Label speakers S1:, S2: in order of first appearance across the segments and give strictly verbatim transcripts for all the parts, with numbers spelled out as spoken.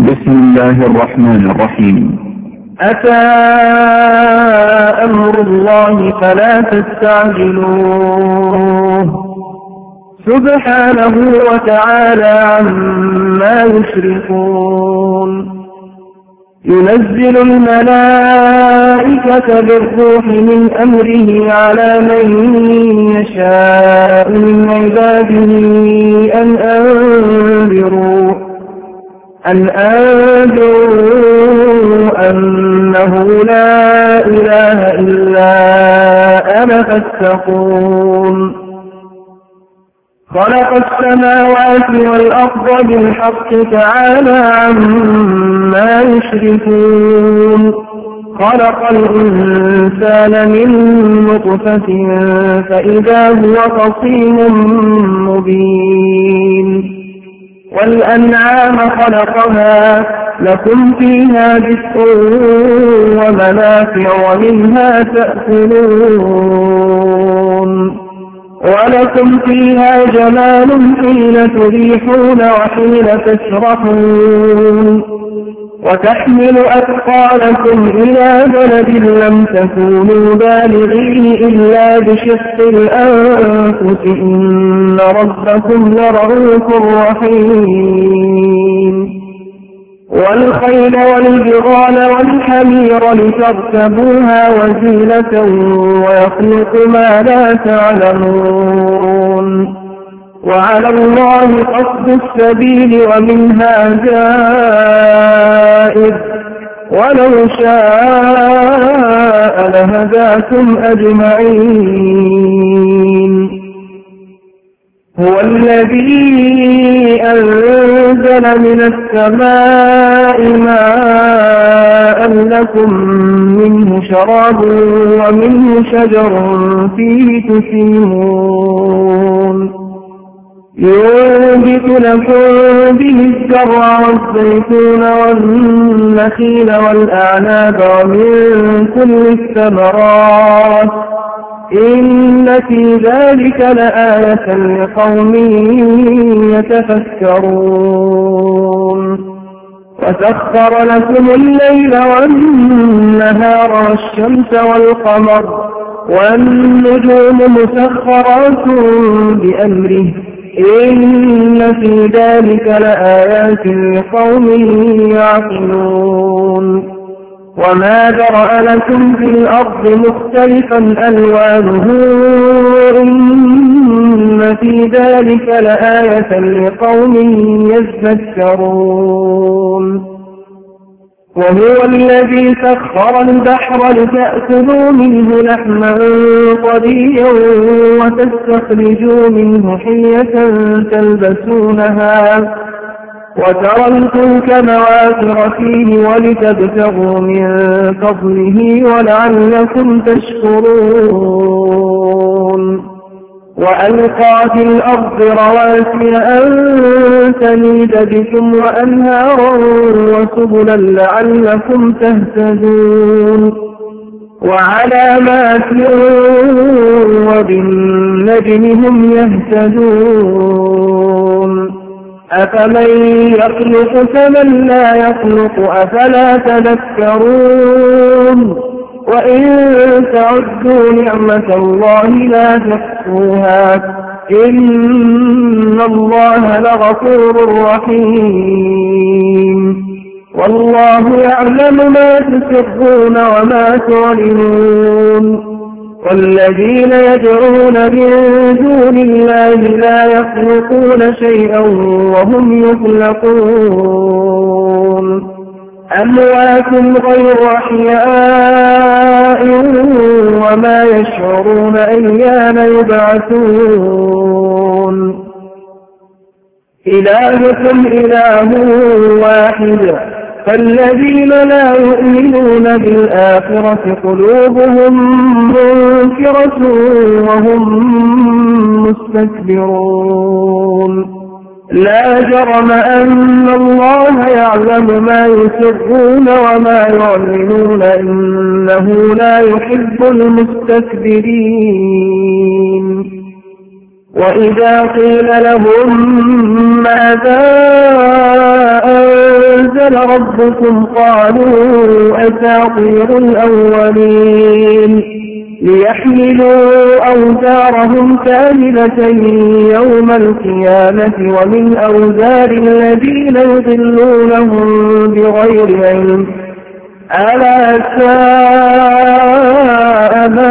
S1: بسم الله الرحمن الرحيم.
S2: أتى أمر الله فلا تستعجلوه سبحانه وتعالى عما يشركون. ينزل الملائكة بالروح من أمره على من يشاء من عباده أن أنذروا أن أنذروا أنه لا إله إلا أنا فاتقون. خلق السماوات والأرض بالحق تعالى عما يشركون. خلق الإنسان من نطفة فإذا هو خصيم مبين. والأنعام خلقها لكم فيها دفء ومنافع ومنها تأكلون ولكم فيها جمال حين تريحون وحين تسرحون وتحمل أثقالكم إلى بلد لم تكونوا بالغيه إلا بشق الأنفس إن ربكم لرؤوف رحيم. والخيل والبغال والحمير لتركبوها وزينة ويخلق ما لا تعلمون. وعلى الله قصد السبيل ومنها جائر ولو شاء لهداكم أجمعين. هو الذي أنزل من السماء ماء لكم منه شراب ومنه شجر فيه تسيمون. ينبت لكم به الزرع والزيتون والنخيل والأعناب ومن كل الثمرات إن في ذلك لآية لقوم يتفكرون. وسخر لكم الليل والنهار والشمس والقمر والنجوم مسخرات بأمره إن في ذلك لآيات لقوم يعقلون. وما ذرأ لكم في الأرض مختلفا ألوانه إن في ذلك لآية لقوم يذكرون. وهو الذي سخر البحر لتأكلوا منه لحما طريا وتستخرجوا منه حية تلبسونها وترى الفلك مواخر فيه ولتبتغوا من فضله ولعلكم تشكرون. وألقى في الأرض رواسي أن تميد بكم وأنهارا وسبلا لعلكم تهتدون. وعلامات وبالنجم هم يهتدون. أفمن يخلق كمن لا يخلق أفلا تذكرون. وإن تعدوا نعمة الله لا تحصوها إن الله لغفور رحيم. والله يعلم ما تسرون وما تعلنون. والذين يدعون من دون الله لا يخلقون شيئا وهم يخلقون. أموات غير أحياء وما يشعرون أيان يبعثون. إلهكم إله واحد فالذين لا يؤمنون بالآخرة قلوبهم منكرة وهم مستكبرون. لا جرم أن الله يعلم ما يسرون وما يعلنون إنه لا يحب المستكبرين. وإذا قيل لهم ماذا أنزل ربكم قالوا أساطير الأولين ليحملوا أوزارهم كاملة يوم القيامة ومن أوزار الذين يضلونهم بغير علم ألا ساء ما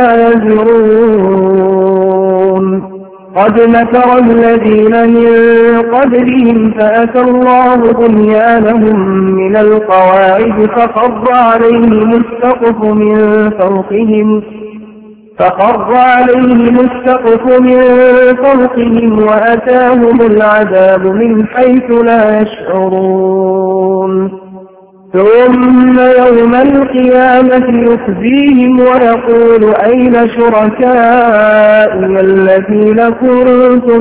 S2: يزرون قد مكر الذين من قبلهم فأتى الله بنيانهم من القواعد فخر عليهم السقف من فوقهم فخر عليهم السقف من فوقهم وأتاهم العذاب من حيث لا يشعرون ثم يوم القيامة يخزيهم ويقول أين شركائي الذين كنتم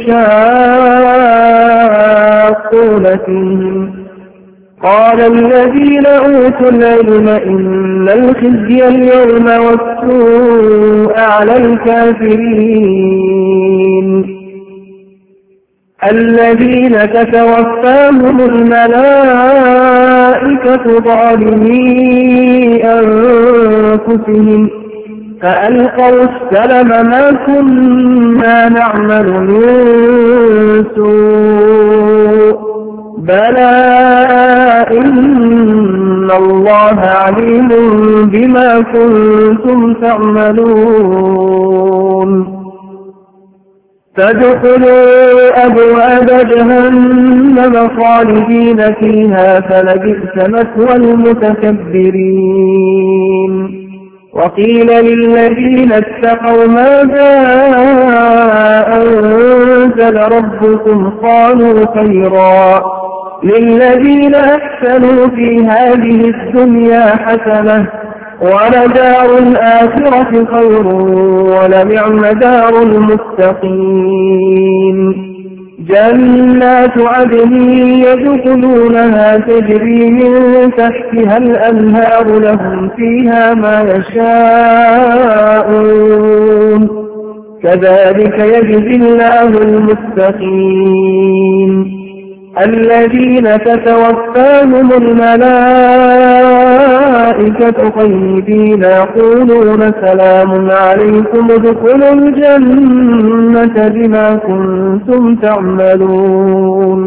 S2: تشاقون فيهم قال الذين أوتوا العلم إن الخزي اليوم والسوء على الكافرين الذين تتوفاهم الملائكة ظالمي أنفسهم فألقوا السلم ما كنا نعمل من سوء بلى إن الله عليم بما كنتم تعملون فادخلوا أبواب جهنم خالدين فيها فلبئس مثوى المتكبرين وقيل للذين اتقوا ماذا أنزل ربكم قالوا خيرا للذين أحسنوا في هذه الدنيا حسنة ولدار الآخرة خير ولنعم دار المتقين جنات عدن يدخلونها تجري من تحتها الأنهار لهم فيها ما يشاءون كذلك يجزي الله المتقين الذين تتوفاهم الملائكة طيبين يقولون سلام عليكم ادخلوا الجنة بما كنتم تعملون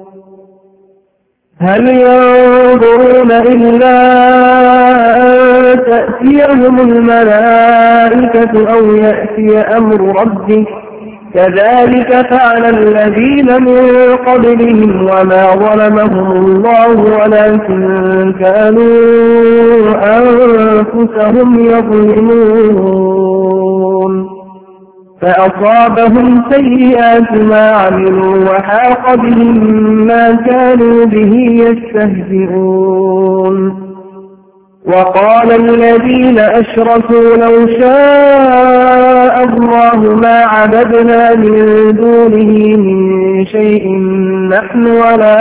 S2: هل ينظرون إلا أن تأتيهم الملائكة أو يأتي أمر ربك كذلك فعل الذين من قبلهم وما ظلمهم الله ولكن كانوا أنفسهم يظلمون فأصابهم سيئات ما عملوا وحاق بهم ما كانوا به يستهزئون وقال الذين أشركوا لو شاء الله ما عبدنا من دونه من شيء نحن ولا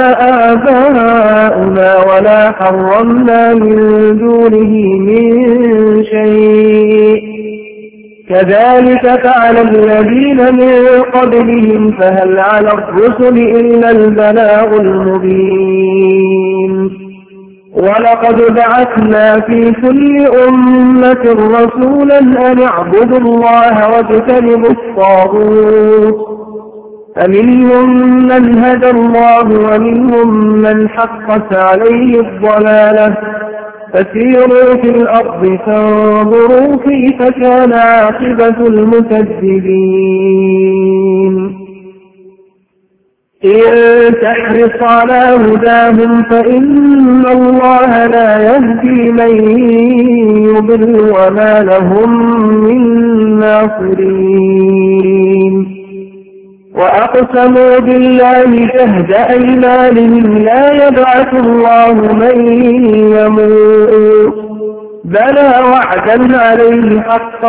S2: آباؤنا ولا حرمنا من دونه من شيء كذلك فعل الذين من قبلهم فهل على الرسل إلا البلاغ المبين ولقد بعثنا في كل أمة رسولا أن اعبدوا الله واجتنبوا الطاغوت فمنهم من هدى الله ومنهم من حقت عليه الضلالة فسيروا في الأرض فانظروا كيف كان عاقبة المكذبين إن تحرص على هداهم فإن الله لا يهدي من يضل وما لهم من ناصرين وأقسموا بالله جهد أيمانهم لا يبعث الله من يموت بلى وعدا عليه حقا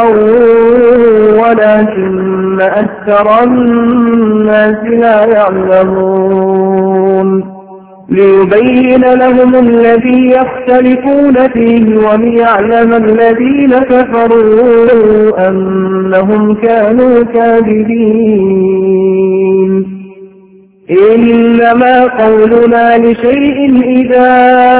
S2: ولكن أكثر الناس لا يعلمون ليبين لهم الذي يختلفون فيه وليعلم الذين كفروا أنهم كانوا كاذبين. إنما قولنا لشيء إذا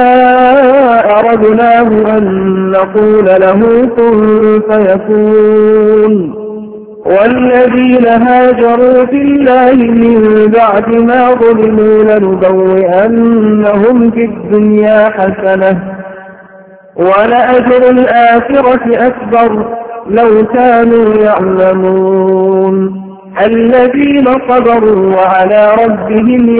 S2: أردناه أن نقول له كن فيكون. والذين هاجروا في الله من بعد ما ظلموا لنبوئنهم في الدنيا حسنة ولأجر الآخرة أكبر لو كانوا يعلمون. الذين صبروا وعلى ربهم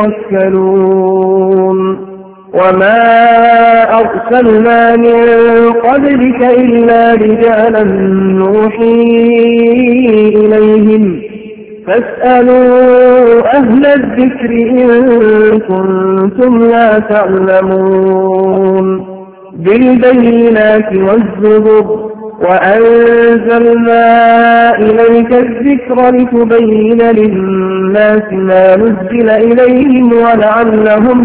S2: يتوكلون. وما أرسلنا من قبلك إلا رجالا نوحي إليهم فاسألوا أهل الذكر إن كنتم لا تعلمون. بالبينات والزبر وأنزلنا إليك الذكر لتبين للناس ما نزل إليهم ولعلهم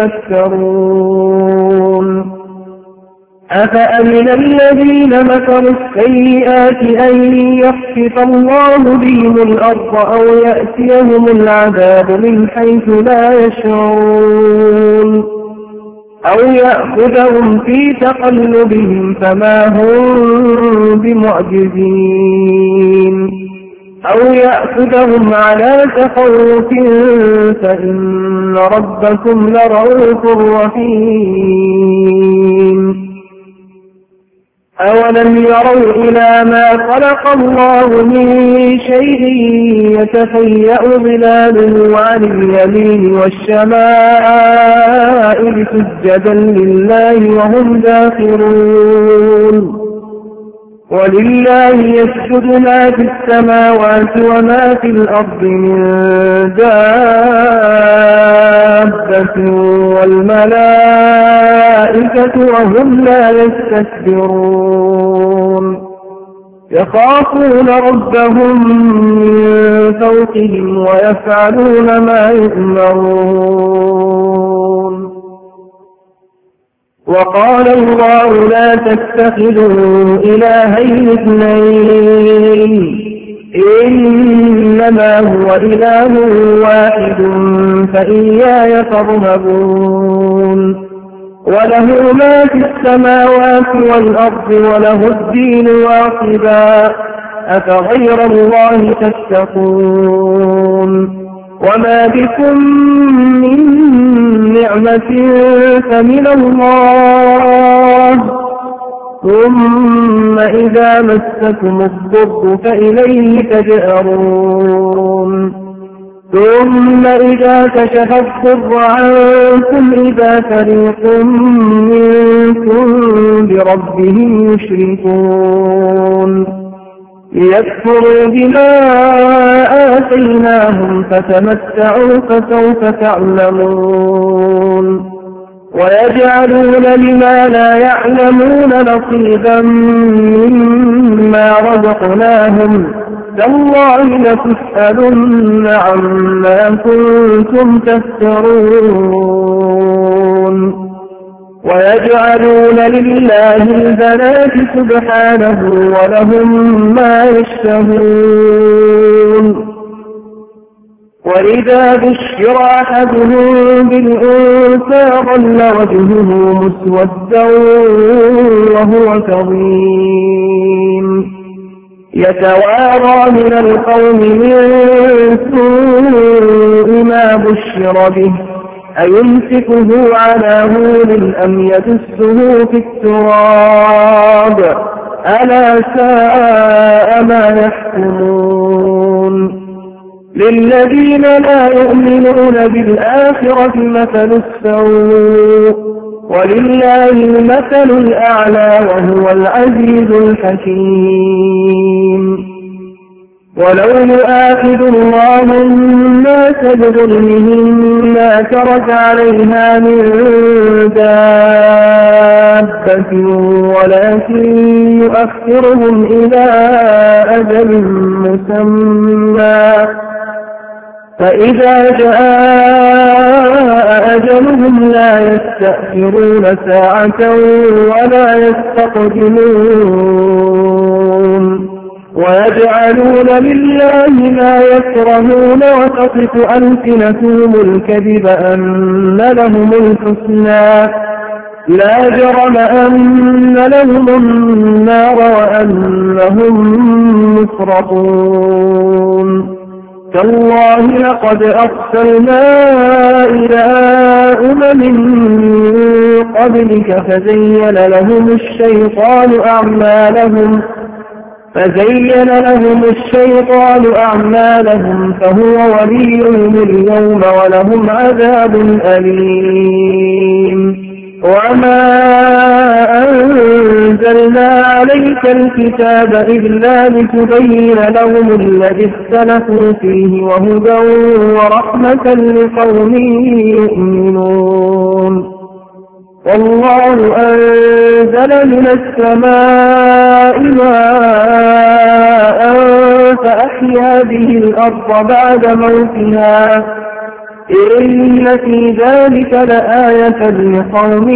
S2: يتفكرون. أفأمن الذين مكروا السيئات أن يخسف الله بهم الأرض أو يأتيهم العذاب من حيث لا يشعرون أو يأخذهم في تقلبهم فما هم بمعجزين أو يأخذهم على تخوف فإن ربكم لرؤوف رحيم. أولم يروا إلى ما خلق الله من شيء يتفيأ ظلاله عن اليمين والشمائل سجدا لله وهم داخرون. ولله يسجد ما في السماوات وما في الأرض من دابة والملائكة وهم لا يستكبرون. يخافون ربهم من فوقهم ويفعلون ما يؤمرون. وقال الله لا تتخذوا إلهين اثنين إنما هو إله واحد فإياي فارهبون. وله ما في السماوات والأرض وله الدين واصبا أفغير الله تتقون. وما بكم من نعمة فمن الله ثم إذا مسكم الضر فإليه تجأرون. ثم إذا كشف الضر عنكم إذا فريق منكم بربهم يشركون. ليكفروا بما آتيناهم فتمتعوا فسوف تعلمون. ويجعلون لما لا يعلمون نصيبا مما رزقناهم تالله لتسألن عما كنتم تفترون. ويجعلون لله البنات سبحانه ولهم ما يشتهون. وإذا بشر أحدهم بالأنثى ظل وجهه مسودا وهو كظيم يتوارى من القوم من سوء ما بشر به أيمسكه على هون أم يدسه في التراب ألا ساء ما يحكمون. للذين لا يؤمنون بالآخرة مثل السوء ولله المثل الأعلى وهو العزيز الحكيم. ولو يؤاخذ الله الناس بظلمهم ما ترك عليها من دابة ولكن يؤخرهم إلى أجل مسمى فإذا جاء أجلهم لا يستأخرون ساعة ولا يستقدمون ويجعلون لله ما يكرهون وتصف ألسنتهم الكذب أن لهم الحسنى لا جرم أن لهم النار وأنهم مفرطون تالله لقد أرسلنا إلى أمم من قبلك فزين لهم الشيطان أعمالهم فزين لهم الشيطان أعمالهم فهو وليهم اليوم ولهم عذاب أليم وما أنزلنا عليك الكتاب إلا لتبين لهم الذي اختلفوا فيه وهدى ورحمة لقوم يؤمنون والله أنزل من السماء ماء فأحيا به الأرض بعد موتها إن في ذلك لآية لقوم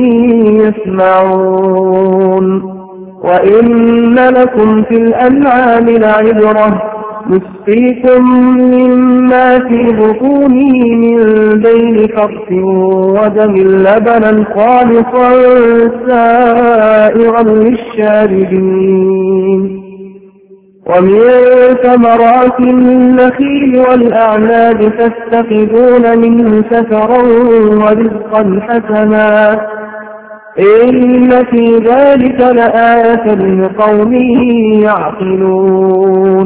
S2: يسمعون وإن لكم في الأنعام لعبرة نسقيكم مما في بطونه من بين فرث ودم لبنا خالصا سائغا للشاربين ومن ثمرات النخيل والأعناب تتخذون منه سفرا ورزقا حسنا إن في ذلك لآية لقوم يعقلون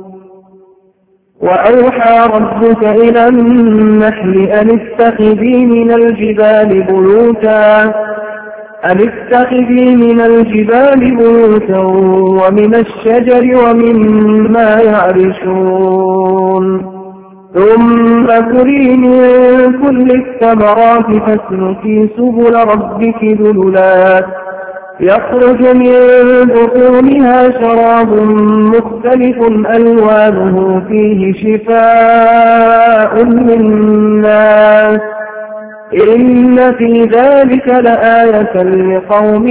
S2: وأوحى ربك إلى النحل أن اتخذي من الجبال بيوتا أن اتخذي من الجبال بيوتا ومن الشجر ومما يعرشون ثم كلي من كل الثمرات فاسلكي سبل ربك ذللا يخرج من بطونها شراب مختلف ألوانه فيه شفاء للناس إن في ذلك لآية لقوم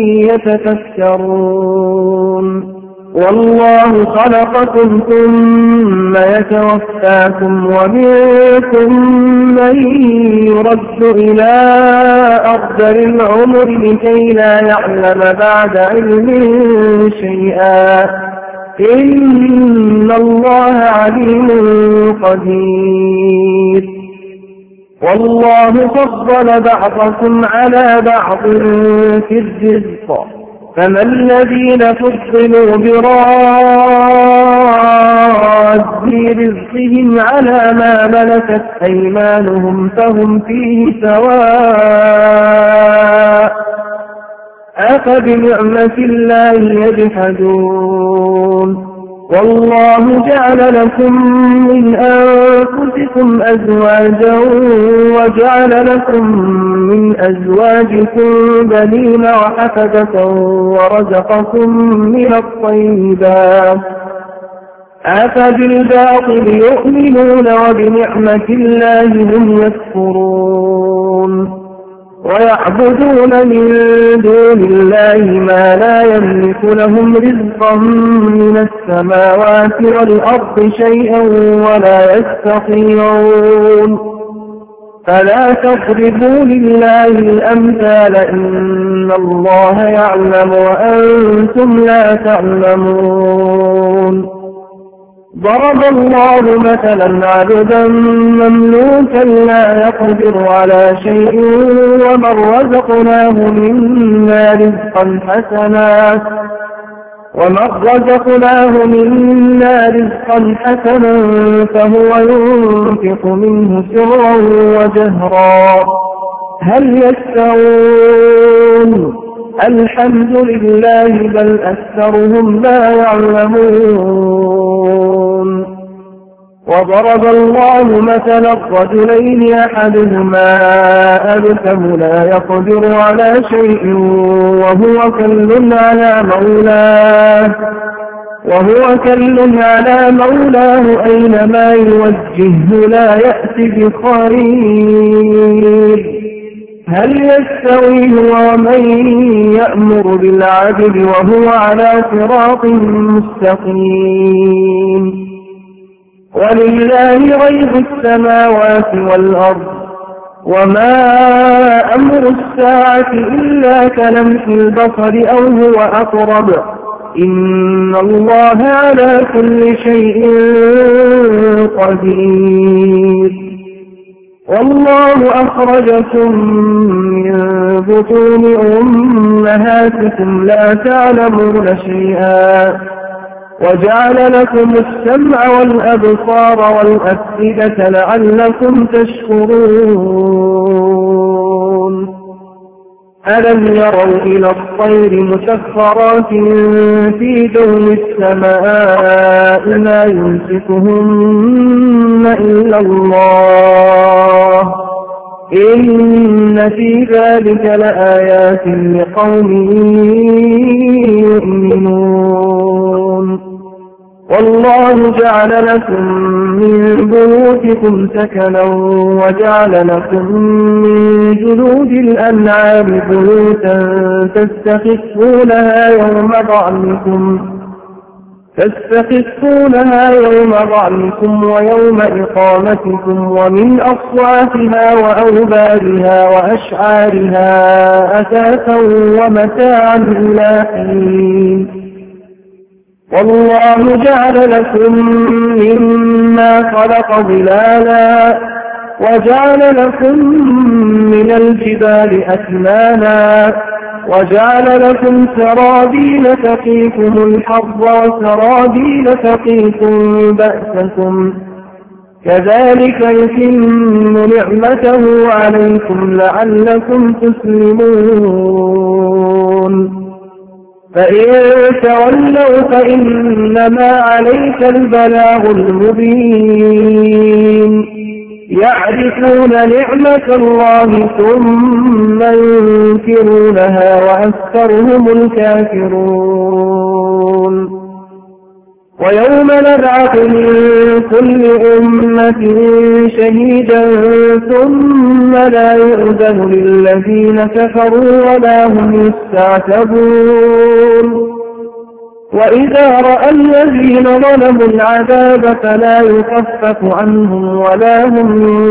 S2: يتفكرون والله خلقكم ثم يتوفاكم ومنكم من يرد إلى أرذل العمر لكي لا يعلم بعد علم شيئا إن الله عليم قدير والله فضل بعضكم على بعض في الرزق فما الذين فضلوا براد رزقهم على ما ملكت أيمانهم فهم فيه سواء أفبنعمة الله يجحدون والله جعل لكم من أنفسكم أزواجا وجعل لكم من أزواجكم بنين وحفدة ورزقكم من الطيبات أفبالباطل يؤمنون وبنعمة الله هم يكفرون ويعبدون من دون الله ما لا يملك لهم رزقا من السماوات والأرض شيئا ولا يستطيعون فلا تضربوا لله الأمثال إن الله يعلم وأنتم لا تعلمون ضرب الله مثلا عبدا مملوكا لا يقدر على شيء ومن رزقناه منا رزقا حسنا ومن رزقناه منا رزقا حسنا فهو ينفق منه سرا وجهرا هل يستوون الحمد لله بل أكثرهم لا يعلمون وضرب الله مثلا الرجلين أحدهما أبكم لا يقدر على شيء وهو كل على مولاه وهو كل على مولاه أينما يوجهه لا يأتي بخير. هل يستوي هو ومن يأمر بالعدل وهو على صراط مستقيم؟ ولله غيب السماوات والأرض وما أمر الساعة إلا كلمح البصر أو هو أقرب إن الله على كل شيء قدير. والله أخرجكم من بطون أمهاتكم لا تعلمون شيئا وجعل لكم السمع والأبصار والأفئدة لعلكم تشكرون. ألم يروا إلى الطير مسخرات في جو السماء ما يمسكهن إلا الله إن في ذلك لآيات لقوم يؤمنون. والله جعل لكم من بيوتكم سكنا وجعل لكم من جلود الأنعام بيوتا تستخفونها يوم ضعنكم تستخفونها يوم ضعنكم ويوم إقامتكم ومن أصواتها وأوبارها وأشعارها أثاثا ومتاعا إلى حين. والله جعل لكم مما خلق ظلالا وجعل لكم من الجبال أكنانا وجعل لكم سرابيل تقيكم الحر وسرابيل تقيكم بأسكم كذلك يتم نعمته عليكم لعلكم تسلمون. فإن تولوا فإنما عليك البلاغ المبين. يعرفون نعمة الله ثم ينكرونها وأكثرهم الكافرون. ويوم نبعث من كل أمة شهيدا ثم لا يؤذن للذين كفروا ولا هم يستعتبون. وإذا رأى الذين ظلموا العذاب فلا يخفف عنهم ولا هم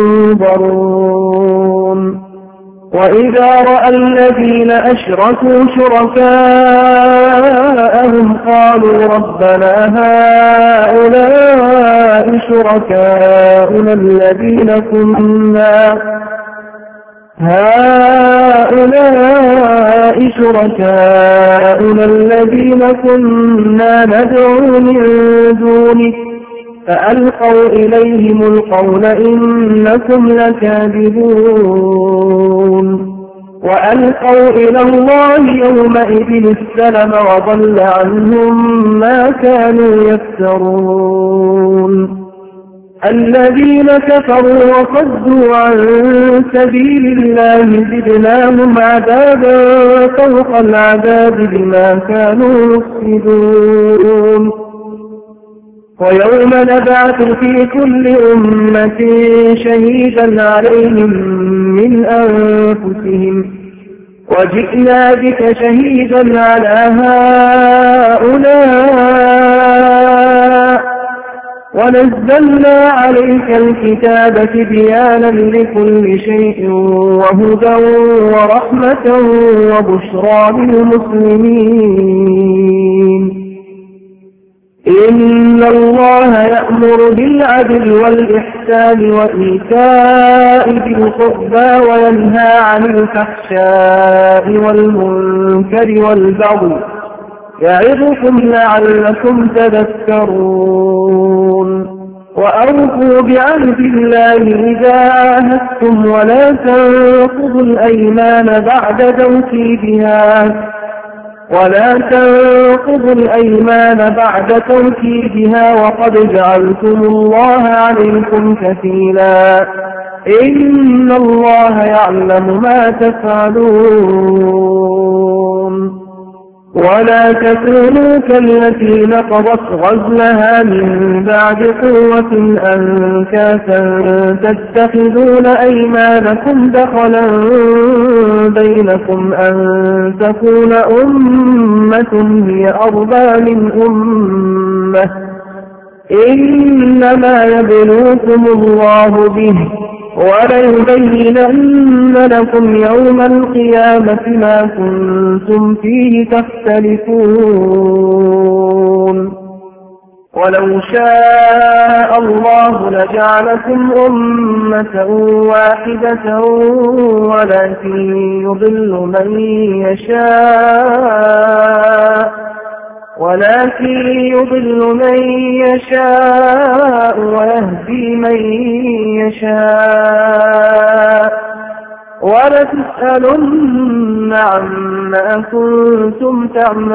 S2: ينظرون. وإذا رأى الذين أشركوا شركاءهم قالوا ربنا هؤلاء شركاؤنا الذين كنا هؤلاء شركاؤنا الذين كنا ندعو من دونك فألقوا إليهم القول إنكم لكاذبون. وألقوا إلى الله يومئذ السلم وضل عنهم ما كانوا يفترون. الذين كفروا وصدوا عن سبيل الله زدناهم عذابا فوق العذاب بما كانوا يفسدون. ويوم نبعث في كل أمة شهيدا عليهم من أنفسهم وجئنا بك شهيدا على هؤلاء ونزلنا عليك الكتاب تبيانا لكل شيء وهدى ورحمة وبشرى للمسلمين. إن الله يأمر بالعدل والإحسان وإيتاء ذي القربى وينهى عن الفحشاء والمنكر والبغي يعظكم لعلكم تذكرون. وأوفوا بعهد الله إذا عاهدتم ولا تنقضوا الأيمان بعد توكيدها ولا تنقضوا الأيمان بعد توكيدها وقد جعلتم الله عليكم كفيلا إن الله يعلم ما تفعلون. ولا تكونوا كالتي نقضت غزلها من بعد قوة أنكاثا تتخذون أيمانكم دخلا بينكم أن تكون أمة هي أربى من أمة إنما يبلوكم الله به وليبينن لكم يوم القيامة ما كنتم فيه تختلفون ولو شاء الله لجعلكم أمة واحدة ولكن يضل من يشاء ولكن يضل من يشاء ويهدي من يشاء ولتسألن عما كنتم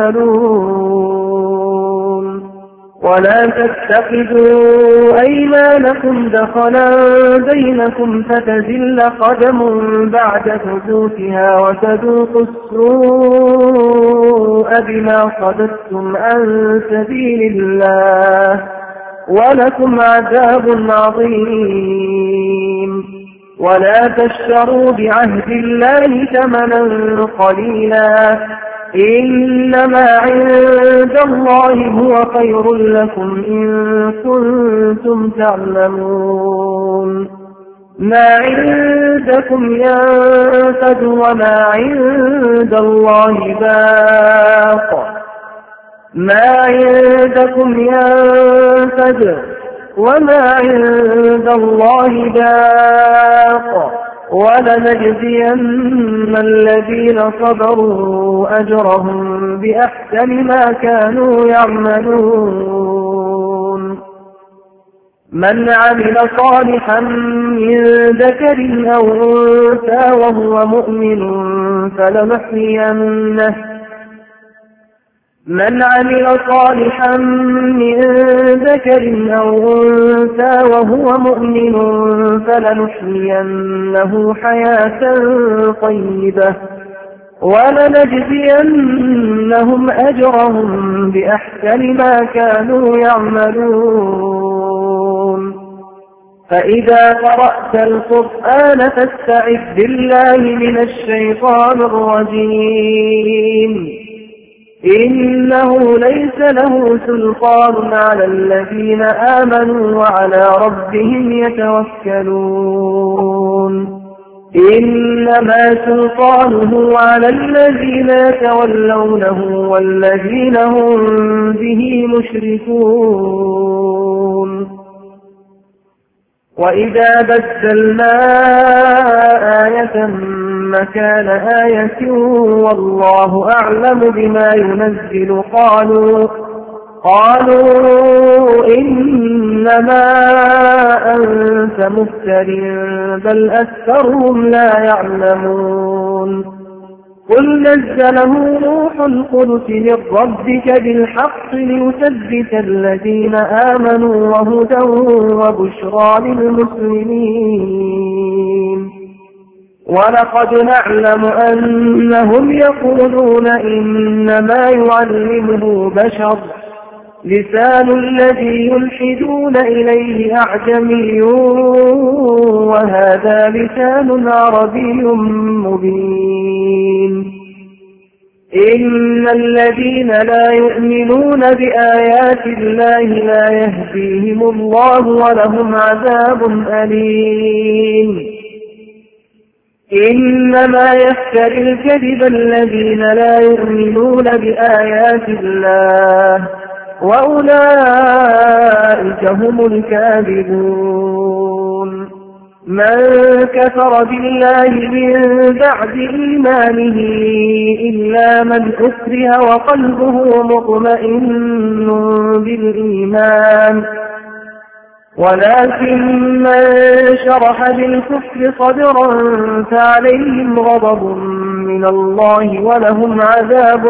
S2: تعملون ولا تتخذوا أيمانكم دخلا بينكم فتزل قدم بعد ثبوتها وتذوقوا السوء بما صددتم عن سبيل الله ولكم عذاب عظيم ولا تشتروا بعهد الله ثمنا قليلا إنما عند الله هو خير لكم إن كنتم تعلمون ما عندكم ينفد وما عند الله باق ما عندكم ينفد وما عند الله باق ولنجزين الذين صبروا أجرهم بأحسن ما كانوا يعملون من عمل صالحا من ذكر أو أنثى وهو مؤمن فلنحيينه من عمل صالحا من ذكر أو أنثى وهو مؤمن فلنحيينه حياة طيبة ولنجزينهم أجرهم بأحسن ما كانوا يعملون فإذا قرأت القرآن فاستعذ بالله من الشيطان الرجيم إنه ليس له سلطان على الذين آمنوا وعلى ربهم يتوكلون إنما سلطانه على الذين يتولونه والذين هم به مشركون وإذا بدلنا آية مكان آية والله أعلم بما ينزل قالوا قالوا إنما أنت مفتر بل أكثرهم لا يعلمون قل نزله روح القدس من ربك بالحق ليثبت الذين آمنوا وهدى وبشرى للمسلمين ولقد نعلم أنهم يقولون إنما يعلمه بشر لسان الذي يلحدون إليه أعجمي وهذا لسان عربي مبين إن الذين لا يؤمنون بآيات الله لا يهديهم الله ولهم عذاب أليم إنما يفتري الكذب الذين لا يؤمنون بآيات الله وأولئك هم الكاذبون من كفر بالله من بعد إيمانه إلا من أكره وقلبه مطمئن بالإيمان ولكن من شرح بالكفر صدرا فعليهم غضب من الله ولهم عذاب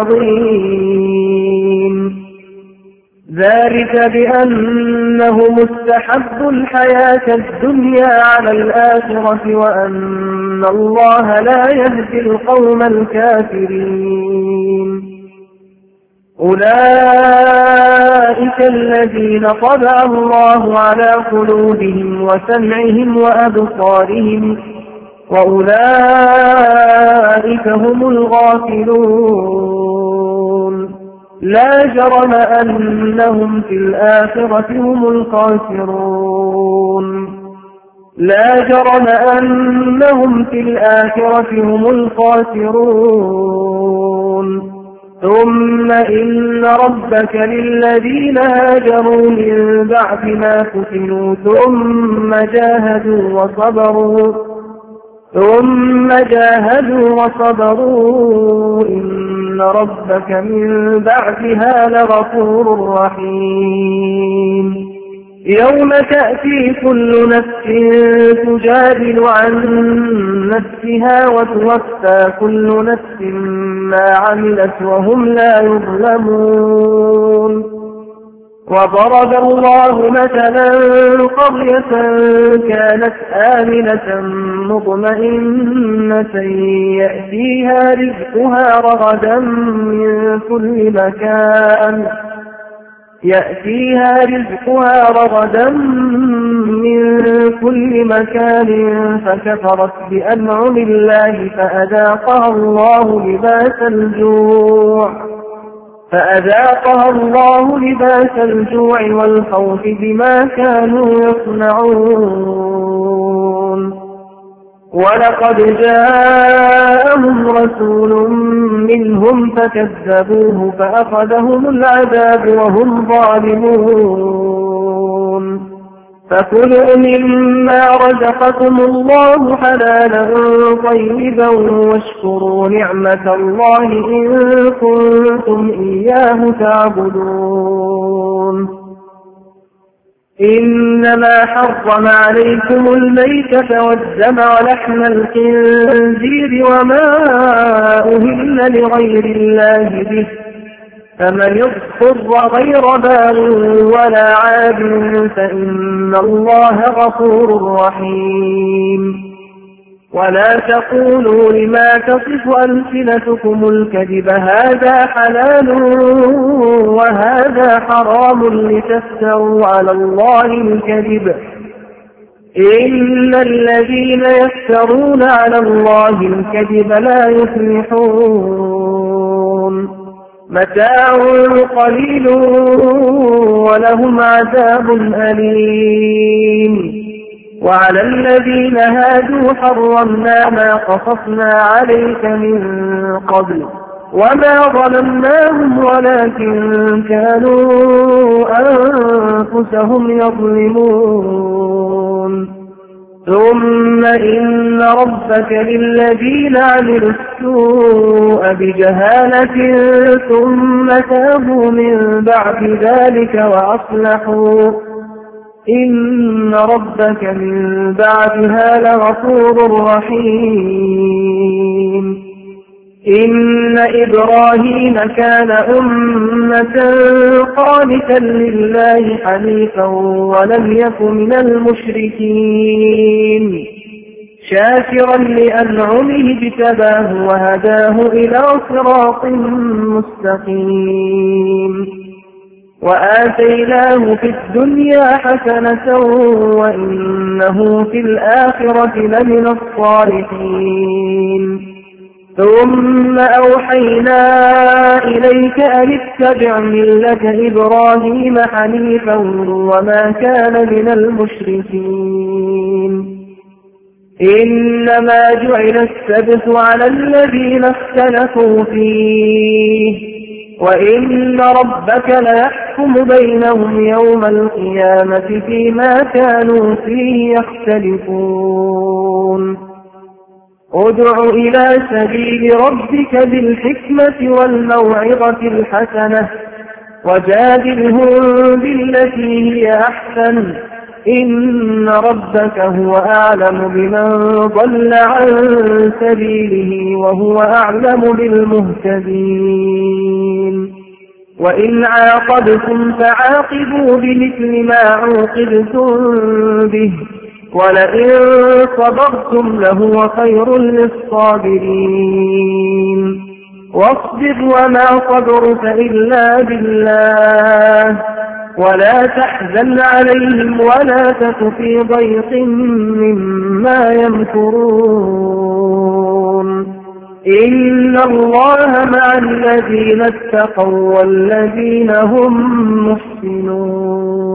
S2: عظيم ذلك بأنه مستحب الحياة الدنيا على الآخرة وأن الله لا يهدي القوم الكافرين أولئك الذين طبع الله على قلوبهم وسمعهم وأبصارهم وأولئك هم الغافلون لا جرم أنهم في الآخرة هم الخاسرون لا جرم أنهم في الآخرة هم الخاسرون ثم إن ربك للذين هاجروا من بعد ما فتنوا ثم جاهدوا وصبروا ثم جاهدوا وصبروا إن ربك من بعدها لغفور رحيم يوم تأتي كل نفس تجادل عن نفسها وتوفى كل نفس ما عملت وهم لا يظلمون وضرب الله مثلا قرية كانت آمنة مطمئنة يأتيها رزقها رغدا من كل مكان يأتيها رزقها رغدا من كل مكان فكفرت بأنعم الله فأذاقها الله لباس الجوع فأذاقها الله لباس الجوع والخوف بما كانوا يصنعون ولقد جاءهم رسول منهم فكذبوه فأخذهم العذاب وهم ظالمون فكلوا مما رزقكم الله حلالا طيبا واشكروا نعمة الله إن كنتم إياه تعبدون إنما حرم عليكم الميتة والدم ولحم الخنزير وما أهل لغير الله به فمن يضطر غير باغ ولا عاد فإن الله غفور رحيم ولا تقولوا لما تصف ألسنتكم الكذب هذا حلال وهذا حرام لتفتروا على الله الكذب إن الذين يفترون على الله الكذب لا يفلحون متاع قليل ولهم عذاب أليم وعلى الذين هادوا حرمنا ما قصصنا عليك من قبل وما ظلمناهم ولكن كانوا أنفسهم يظلمون ثم إن ربك للذين عملوا السوء بجهالة ثم تابوا من بعد ذلك وأصلحوا إن ربك من بعدها لغفور رحيم إن إبراهيم كان أمة قانتا لله حنيفا ولم يك من المشركين شاكرا لأنعمه اجتباه وهداه إلى صراط مستقيم وآتيناه في الدنيا حسنة وإنه في الآخرة لمن الصالحين ثم أوحينا إليك أن اتبع ملة إبراهيم حنيفا وما كان من المشركين إنما جعل السبت على الذين اختلفوا فيه وإن ربك ليحكم بينهم يوم القيامة فيما كانوا فيه يختلفون ادع إلى سبيل ربك بالحكمة والموعظة الحسنة وجادلهم بالتي هي أحسن إن ربك هو أعلم بمن ضل عن سبيله وهو أعلم بالمهتدين وإن عاقبتم فعاقبوا بمثل ما عوقبتم به ولئن صبرتم لهو خير للصابرين واصبر وما صبرك إلا بالله ولا تحزن عليهم ولا تك في ضيق مما يمكرون إن الله مع الذين اتقوا والذين هم محسنون